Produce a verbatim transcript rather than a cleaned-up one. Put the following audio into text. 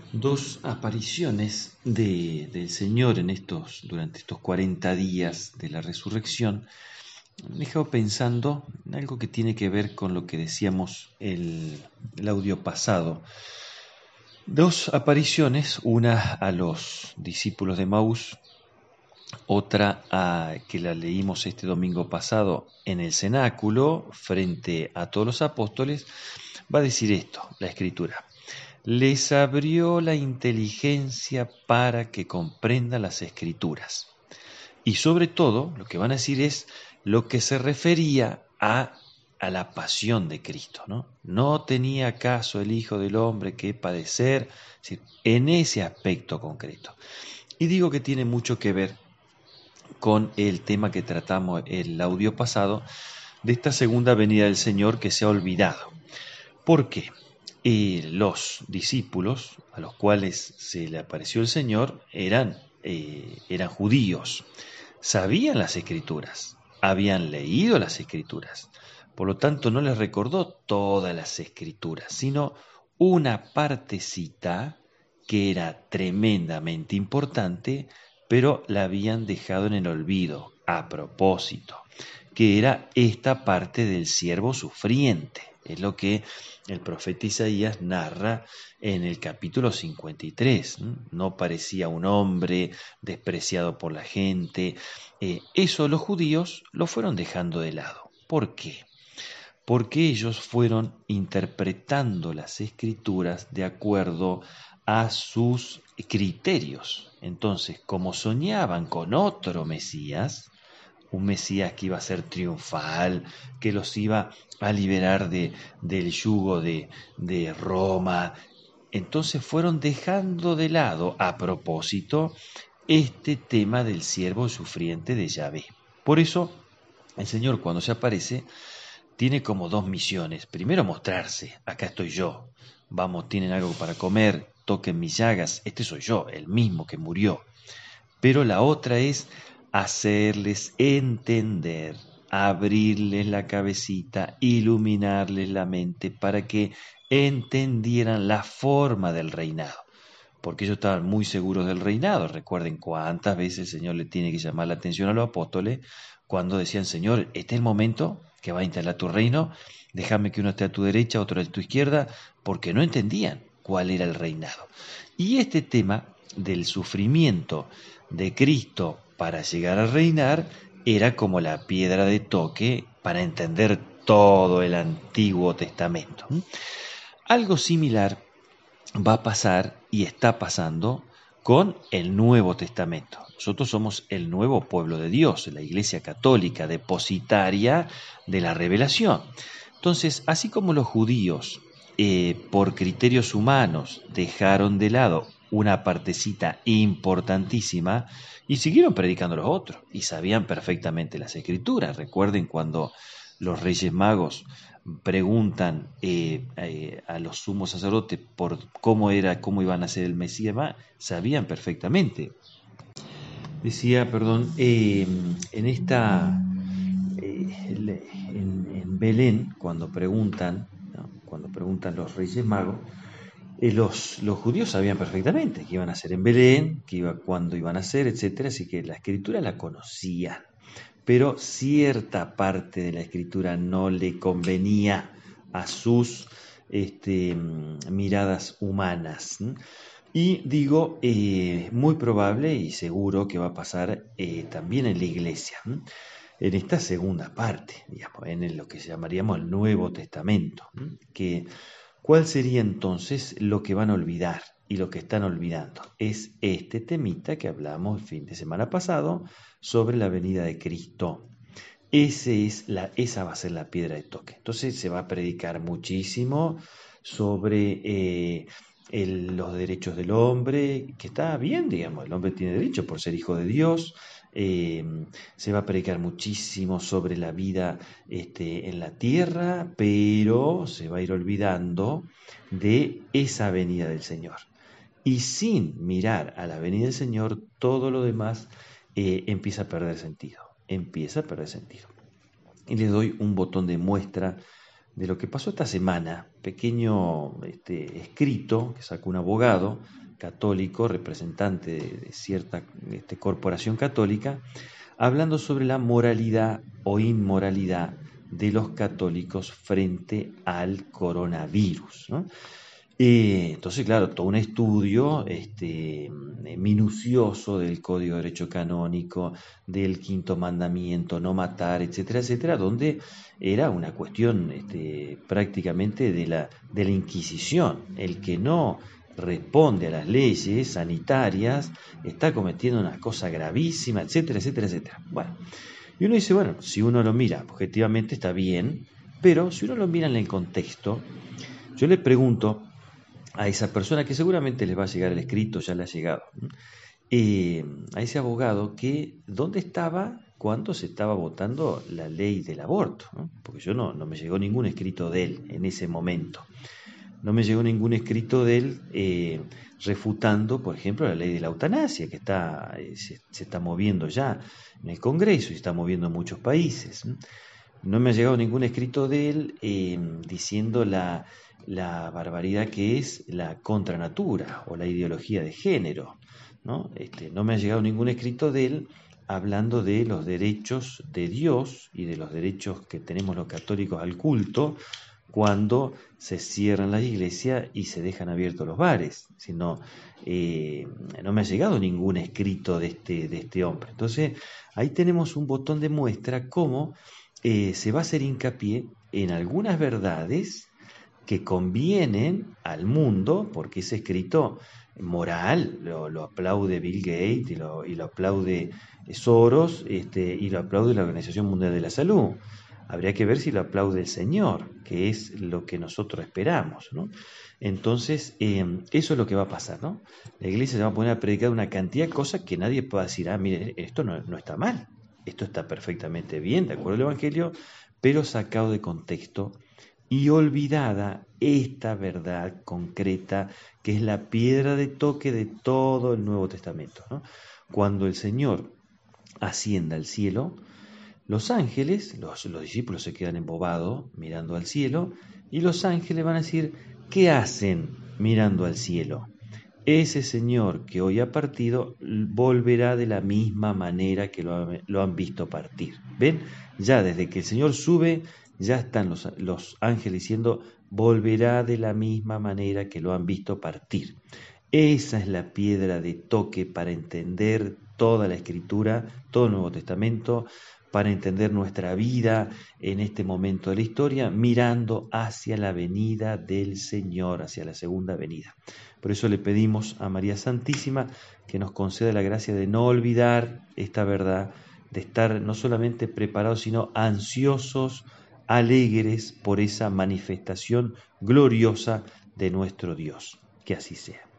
Dos apariciones de, del Señor en estos, durante estos cuarenta días de la resurrección me han dejado pensando en algo que tiene que ver con lo que decíamos el, el audio pasado. Dos apariciones, una a los discípulos de Maús, otra a, que la leímos este domingo pasado en el cenáculo frente a todos los apóstoles, va a decir esto, la Escritura. Les abrió la inteligencia para que comprendan las Escrituras. Y sobre todo, lo que van a decir es lo que se refería a, a la pasión de Cristo, ¿no? No tenía acaso el Hijo del Hombre que padecer, es decir, en ese aspecto concreto. Y digo que tiene mucho que ver con el tema que tratamos el audio pasado de esta segunda venida del Señor que se ha olvidado. ¿Por qué? Eh, los discípulos a los cuales se le apareció el Señor eran, eh, eran judíos, sabían las Escrituras, habían leído las Escrituras, por lo tanto no les recordó todas las Escrituras, sino una partecita que era tremendamente importante, pero la habían dejado en el olvido, a propósito, que era esta parte del siervo sufriente. Es lo que el profeta Isaías narra en el capítulo cincuenta y tres. No parecía un hombre despreciado por la gente. Eh, eso los judíos lo fueron dejando de lado. ¿Por qué? Porque ellos fueron interpretando las escrituras de acuerdo a sus criterios. Entonces, como soñaban con otro Mesías, un Mesías que iba a ser triunfal, que los iba a liberar de, del yugo de, de Roma. Entonces fueron dejando de lado, a propósito, este tema del siervo sufriente de Yahvé. Por eso, el Señor cuando se aparece, tiene como dos misiones. Primero mostrarse, acá estoy yo. Vamos, tienen algo para comer, toquen mis llagas, este soy yo, el mismo que murió. Pero la otra es hacerles entender, abrirles la cabecita, iluminarles la mente para que entendieran la forma del reinado. Porque ellos estaban muy seguros del reinado. Recuerden cuántas veces el Señor le tiene que llamar la atención a los apóstoles cuando decían, Señor, este es el momento que va a instalar tu reino, déjame que uno esté a tu derecha, otro a tu izquierda, porque no entendían cuál era el reinado. Y este tema del sufrimiento de Cristo para llegar a reinar era como la piedra de toque para entender todo el Antiguo Testamento. Algo similar va a pasar y está pasando con el Nuevo Testamento. Nosotros somos el nuevo pueblo de Dios, la Iglesia Católica, depositaria de la revelación. Entonces, así como los judíos, eh, por criterios humanos, dejaron de lado una partecita importantísima y siguieron predicando los otros y sabían perfectamente las Escrituras. Recuerden cuando los Reyes Magos preguntan eh, eh, a los sumos sacerdotes por cómo era, cómo iban a ser el Mesías, sabían perfectamente. Decía, perdón, eh, en esta, eh, en, en Belén, cuando preguntan, ¿no? cuando preguntan los Reyes Magos, eh, los, los judíos sabían perfectamente que iban a ser en Belén, que iba, cuándo iban a ser, etcétera, así que la Escritura la conocían. Pero cierta parte de la escritura no le convenía a sus este, miradas humanas. Y digo, eh, muy probable y seguro que va a pasar eh, también en la iglesia, en esta segunda parte, digamos, en lo que llamaríamos el Nuevo Testamento. Que, ¿cuál sería entonces lo que van a olvidar? Y lo que están olvidando es este temita que hablamos el fin de semana pasado sobre la venida de Cristo. Ese es la, esa va a ser la piedra de toque. Entonces se va a predicar muchísimo sobre eh, el, los derechos del hombre, que está bien, digamos, el hombre tiene derecho por ser hijo de Dios. Eh, se va a predicar muchísimo sobre la vida este, en la tierra, pero se va a ir olvidando de esa venida del Señor. Y sin mirar a la venida del Señor, todo lo demás eh, empieza a perder sentido. Empieza a perder sentido. Y les doy un botón de muestra de lo que pasó esta semana. Pequeño este, escrito que sacó un abogado católico, representante de, de cierta este, corporación católica, hablando sobre la moralidad o inmoralidad de los católicos frente al coronavirus, ¿no? Eh, entonces, claro, todo un estudio este, minucioso del Código de Derecho Canónico, del quinto mandamiento, no matar, etcétera, etcétera, donde era una cuestión este, prácticamente de la, de la Inquisición. El que no responde a las leyes sanitarias está cometiendo una cosa gravísima, etcétera, etcétera, etcétera. Bueno, y uno dice, bueno, si uno lo mira objetivamente está bien, pero si uno lo mira en el contexto, yo le pregunto a esa persona que seguramente les va a llegar el escrito, ya le ha llegado, eh, a ese abogado que dónde estaba cuando se estaba votando la ley del aborto, ¿no? Porque yo no, no me llegó ningún escrito de él en ese momento. No me llegó ningún escrito de él eh, refutando, por ejemplo, la ley de la eutanasia, que está, eh, se, se está moviendo ya en el Congreso y se está moviendo en muchos países. No me ha llegado ningún escrito de él eh, diciendo la, la barbaridad que es la contranatura o la ideología de género, ¿no? Este, no me ha llegado ningún escrito de él hablando de los derechos de Dios y de los derechos que tenemos los católicos al culto cuando se cierran las iglesias y se dejan abiertos los bares, sino eh, no me ha llegado ningún escrito de este, de este hombre. Entonces ahí tenemos un botón de muestra cómo eh, se va a hacer hincapié en algunas verdades que convienen al mundo, porque ese escrito moral lo, lo aplaude Bill Gates y lo, y lo aplaude Soros este, y lo aplaude la Organización Mundial de la Salud. Habría que ver si lo aplaude el Señor, que es lo que nosotros esperamos, ¿no? Entonces, eh, eso es lo que va a pasar, ¿no? La iglesia se va a poner a predicar una cantidad de cosas que nadie pueda decir, ah, mire, esto no, no está mal, esto está perfectamente bien, de acuerdo al Evangelio, pero sacado de contexto y olvidada esta verdad concreta que es la piedra de toque de todo el Nuevo Testamento, ¿no? Cuando el Señor ascienda al cielo, los ángeles, los, los discípulos se quedan embobados mirando al cielo y los ángeles van a decir, ¿qué hacen mirando al cielo? Ese Señor que hoy ha partido volverá de la misma manera que lo, ha, lo han visto partir. ¿Ven? Ya desde que el Señor sube, ya están los, los ángeles diciendo, volverá de la misma manera que lo han visto partir. Esa es la piedra de toque para entender toda la Escritura, todo el Nuevo Testamento, para entender nuestra vida en este momento de la historia, mirando hacia la venida del Señor, hacia la segunda venida. Por eso le pedimos a María Santísima que nos conceda la gracia de no olvidar esta verdad, de estar no solamente preparados, sino ansiosos, alegres por esa manifestación gloriosa de nuestro Dios. Que así sea.